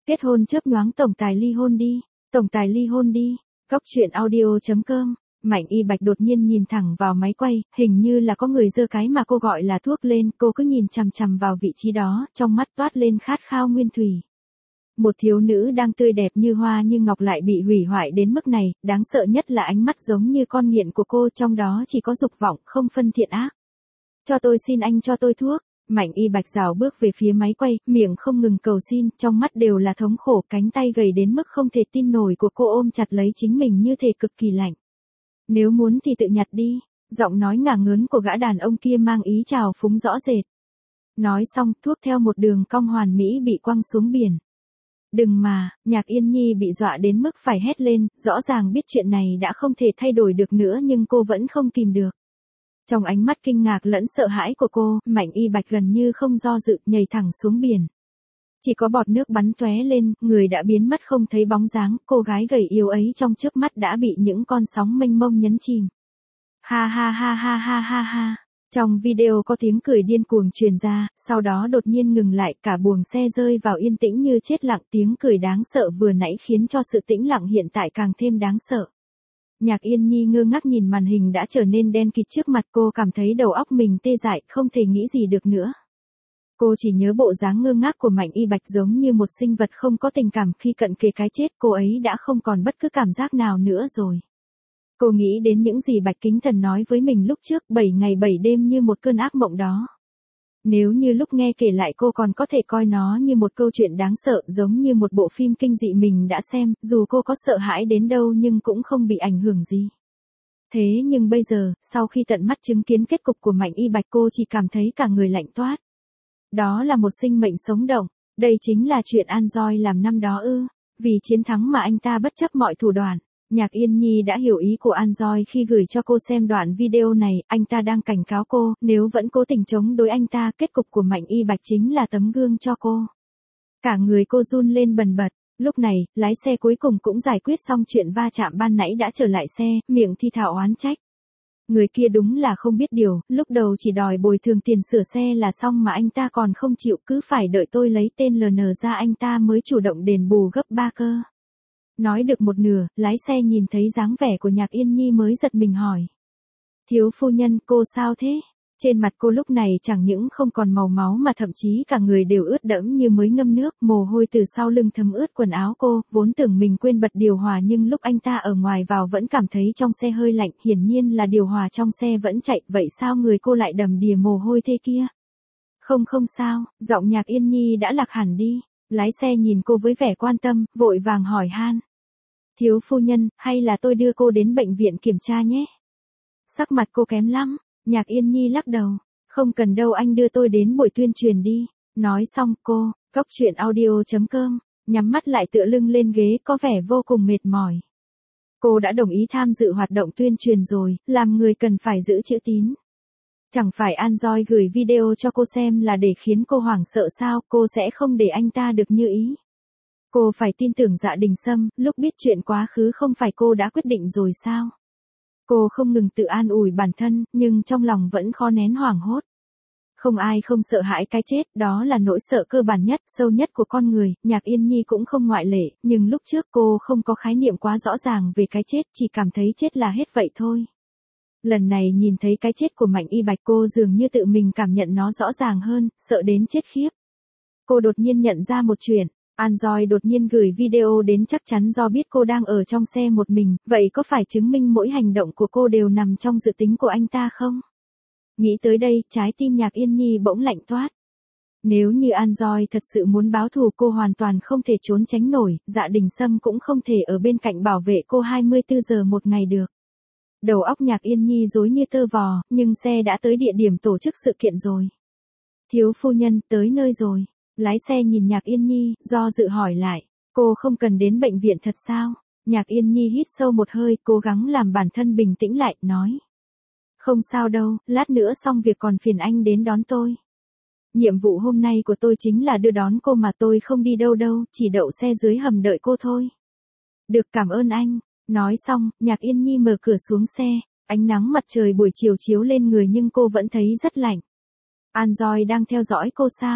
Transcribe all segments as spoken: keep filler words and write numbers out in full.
Kết hôn chớp nhoáng tổng tài ly hôn đi, tổng tài ly hôn đi. Góc truyện audio chấm com. Mạnh Y Bạch đột nhiên nhìn thẳng vào máy quay, hình như là có người giơ cái mà cô gọi là thuốc lên, cô cứ nhìn chằm chằm vào vị trí đó, trong mắt toát lên khát khao nguyên thủy. Một thiếu nữ đang tươi đẹp như hoa như ngọc lại bị hủy hoại đến mức này, đáng sợ nhất là ánh mắt giống như con nghiện của cô, trong đó chỉ có dục vọng, không phân thiện ác. Cho tôi xin anh cho tôi thuốc. Mạnh Y Bạch rảo bước về phía máy quay, miệng không ngừng cầu xin, trong mắt đều là thống khổ, cánh tay gầy đến mức không thể tin nổi của cô ôm chặt lấy chính mình như thể cực kỳ lạnh. Nếu muốn thì tự nhặt đi, giọng nói ngả ngớn của gã đàn ông kia mang ý trào phúng rõ rệt. Nói xong, thuốc theo một đường cong hoàn mỹ bị quăng xuống biển. Đừng mà, Nhạc Yên Nhi bị dọa đến mức phải hét lên, rõ ràng biết chuyện này đã không thể thay đổi được nữa nhưng cô vẫn không kìm được. Trong ánh mắt kinh ngạc lẫn sợ hãi của cô, Mạnh Y Bạch gần như không do dự, nhảy thẳng xuống biển. Chỉ có bọt nước bắn tóe lên, người đã biến mất không thấy bóng dáng, cô gái gầy yếu ấy trong chớp mắt đã bị những con sóng mênh mông nhấn chìm. Ha ha ha ha ha ha ha. Trong video có tiếng cười điên cuồng truyền ra, sau đó đột nhiên ngừng lại, cả buồng xe rơi vào yên tĩnh như chết lặng, tiếng cười đáng sợ vừa nãy khiến cho sự tĩnh lặng hiện tại càng thêm đáng sợ. Nhạc Yên Nhi ngơ ngác nhìn màn hình đã trở nên đen kịt trước mặt, cô cảm thấy đầu óc mình tê dại, không thể nghĩ gì được nữa. Cô chỉ nhớ bộ dáng ngơ ngác của Mạnh Y Bạch giống như một sinh vật không có tình cảm, khi cận kề cái chết cô ấy đã không còn bất cứ cảm giác nào nữa rồi. Cô nghĩ đến những gì Bạch Kính Thần nói với mình lúc trước, bảy ngày bảy đêm như một cơn ác mộng đó. Nếu như lúc nghe kể lại cô còn có thể coi nó như một câu chuyện đáng sợ, giống như một bộ phim kinh dị mình đã xem, dù cô có sợ hãi đến đâu nhưng cũng không bị ảnh hưởng gì. Thế nhưng bây giờ, sau khi tận mắt chứng kiến kết cục của Mạnh Y Bạch, cô chỉ cảm thấy cả người lạnh toát. Đó là một sinh mệnh sống động, đây chính là chuyện An Doi làm năm đó ư, vì chiến thắng mà anh ta bất chấp mọi thủ đoạn. Nhạc Yên Nhi đã hiểu ý của An Doi khi gửi cho cô xem đoạn video này, anh ta đang cảnh cáo cô, nếu vẫn cố tình chống đối anh ta, kết cục của Mạnh Y Bạch chính là tấm gương cho cô. Cả người cô run lên bần bật, lúc này, lái xe cuối cùng cũng giải quyết xong chuyện va chạm ban nãy đã trở lại xe, miệng thì thào oán trách. Người kia đúng là không biết điều, lúc đầu chỉ đòi bồi thường tiền sửa xe là xong mà anh ta còn không chịu, cứ phải đợi tôi lấy tên lờ en ra anh ta mới chủ động đền bù gấp ba cơ. Nói được một nửa, lái xe nhìn thấy dáng vẻ của Nhạc Yên Nhi mới giật mình hỏi. Thiếu phu nhân, cô sao thế? Trên mặt cô lúc này chẳng những không còn màu máu mà thậm chí cả người đều ướt đẫm như mới ngâm nước, mồ hôi từ sau lưng thấm ướt quần áo cô, vốn tưởng mình quên bật điều hòa nhưng lúc anh ta ở ngoài vào vẫn cảm thấy trong xe hơi lạnh, hiển nhiên là điều hòa trong xe vẫn chạy, vậy sao người cô lại đầm đìa mồ hôi thế kia? Không không sao, giọng Nhạc Yên Nhi đã lạc hẳn đi, lái xe nhìn cô với vẻ quan tâm, vội vàng hỏi han. Thiếu phu nhân, hay là tôi đưa cô đến bệnh viện kiểm tra nhé? Sắc mặt cô kém lắm. Nhạc Yên Nhi lắc đầu, không cần đâu, anh đưa tôi đến buổi tuyên truyền đi. Nói xong cô, góc truyện audio chấm com, nhắm mắt lại tựa lưng lên ghế có vẻ vô cùng mệt mỏi. Cô đã đồng ý tham dự hoạt động tuyên truyền rồi, làm người cần phải giữ chữ tín. Chẳng phải An Doi gửi video cho cô xem là để khiến cô hoảng sợ sao, cô sẽ không để anh ta được như ý. Cô phải tin tưởng Dạ Đình Sâm, lúc biết chuyện quá khứ không phải cô đã quyết định rồi sao? Cô không ngừng tự an ủi bản thân, nhưng trong lòng vẫn khó nén hoảng hốt. Không ai không sợ hãi cái chết, đó là nỗi sợ cơ bản nhất, sâu nhất của con người, Nhạc Yên Nhi cũng không ngoại lệ, nhưng lúc trước cô không có khái niệm quá rõ ràng về cái chết, chỉ cảm thấy chết là hết vậy thôi. Lần này nhìn thấy cái chết của Mạnh Y Bạch, cô dường như tự mình cảm nhận nó rõ ràng hơn, sợ đến chết khiếp. Cô đột nhiên nhận ra một chuyện. An Doi đột nhiên gửi video đến chắc chắn do biết cô đang ở trong xe một mình, vậy có phải chứng minh mỗi hành động của cô đều nằm trong dự tính của anh ta không? Nghĩ tới đây, trái tim Nhạc Yên Nhi bỗng lạnh toát. Nếu như An Doi thật sự muốn báo thù, cô hoàn toàn không thể trốn tránh nổi, Dạ Đình Sâm cũng không thể ở bên cạnh bảo vệ cô hai mươi tư giờ một ngày được. Đầu óc Nhạc Yên Nhi rối như tơ vò, nhưng xe đã tới địa điểm tổ chức sự kiện rồi. Thiếu phu nhân, tới nơi rồi. Lái xe nhìn Nhạc Yên Nhi, do dự hỏi lại, cô không cần đến bệnh viện thật sao? Nhạc Yên Nhi hít sâu một hơi, cố gắng làm bản thân bình tĩnh lại, nói. Không sao đâu, lát nữa xong việc còn phiền anh đến đón tôi. Nhiệm vụ hôm nay của tôi chính là đưa đón cô mà, tôi không đi đâu đâu, chỉ đậu xe dưới hầm đợi cô thôi. Được, cảm ơn anh. Nói xong, Nhạc Yên Nhi mở cửa xuống xe, ánh nắng mặt trời buổi chiều chiếu lên người nhưng cô vẫn thấy rất lạnh. An Doi đang theo dõi cô sao?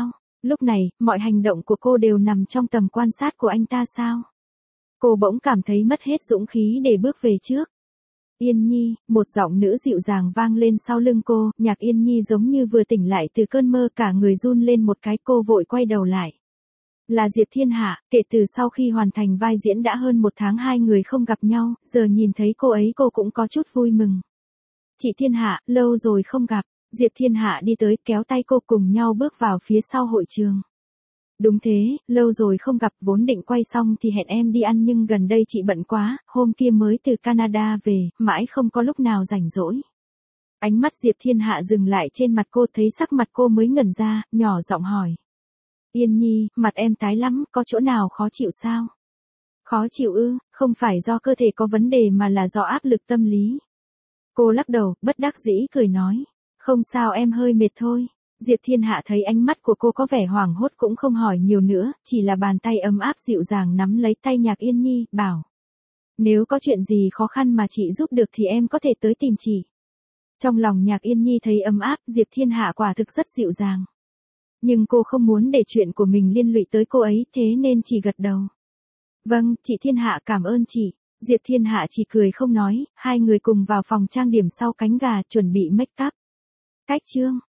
Lúc này, mọi hành động của cô đều nằm trong tầm quan sát của anh ta sao? Cô bỗng cảm thấy mất hết dũng khí để bước về trước. Yên Nhi, một giọng nữ dịu dàng vang lên sau lưng cô, Nhạc Yên Nhi giống như vừa tỉnh lại từ cơn mơ, cả người run lên một cái, cô vội quay đầu lại. Là Diệp Thiên Hạ, kể từ sau khi hoàn thành vai diễn đã hơn một tháng hai người không gặp nhau, giờ nhìn thấy cô ấy cô cũng có chút vui mừng. Chị Thiên Hạ, lâu rồi không gặp. Diệp Thiên Hạ đi tới kéo tay cô cùng nhau bước vào phía sau hội trường. Đúng thế, lâu rồi không gặp, vốn định quay xong thì hẹn em đi ăn nhưng gần đây chị bận quá, hôm kia mới từ Canada về, mãi không có lúc nào rảnh rỗi. Ánh mắt Diệp Thiên Hạ dừng lại trên mặt cô, thấy sắc mặt cô mới ngẩn ra, nhỏ giọng hỏi. Yên Nhi, mặt em tái lắm, có chỗ nào khó chịu sao? Khó chịu ư, không phải do cơ thể có vấn đề mà là do áp lực tâm lý. Cô lắc đầu, bất đắc dĩ cười nói. Không sao, em hơi mệt thôi. Diệp Thiên Hạ thấy ánh mắt của cô có vẻ hoảng hốt cũng không hỏi nhiều nữa, chỉ là bàn tay ấm áp dịu dàng nắm lấy tay Nhạc Yên Nhi, bảo. Nếu có chuyện gì khó khăn mà chị giúp được thì em có thể tới tìm chị. Trong lòng Nhạc Yên Nhi thấy ấm áp, Diệp Thiên Hạ quả thực rất dịu dàng. Nhưng cô không muốn để chuyện của mình liên lụy tới cô ấy, thế nên chỉ gật đầu. Vâng, chị Thiên Hạ cảm ơn chị. Diệp Thiên Hạ chỉ cười không nói, hai người cùng vào phòng trang điểm sau cánh gà chuẩn bị make up. Cách chương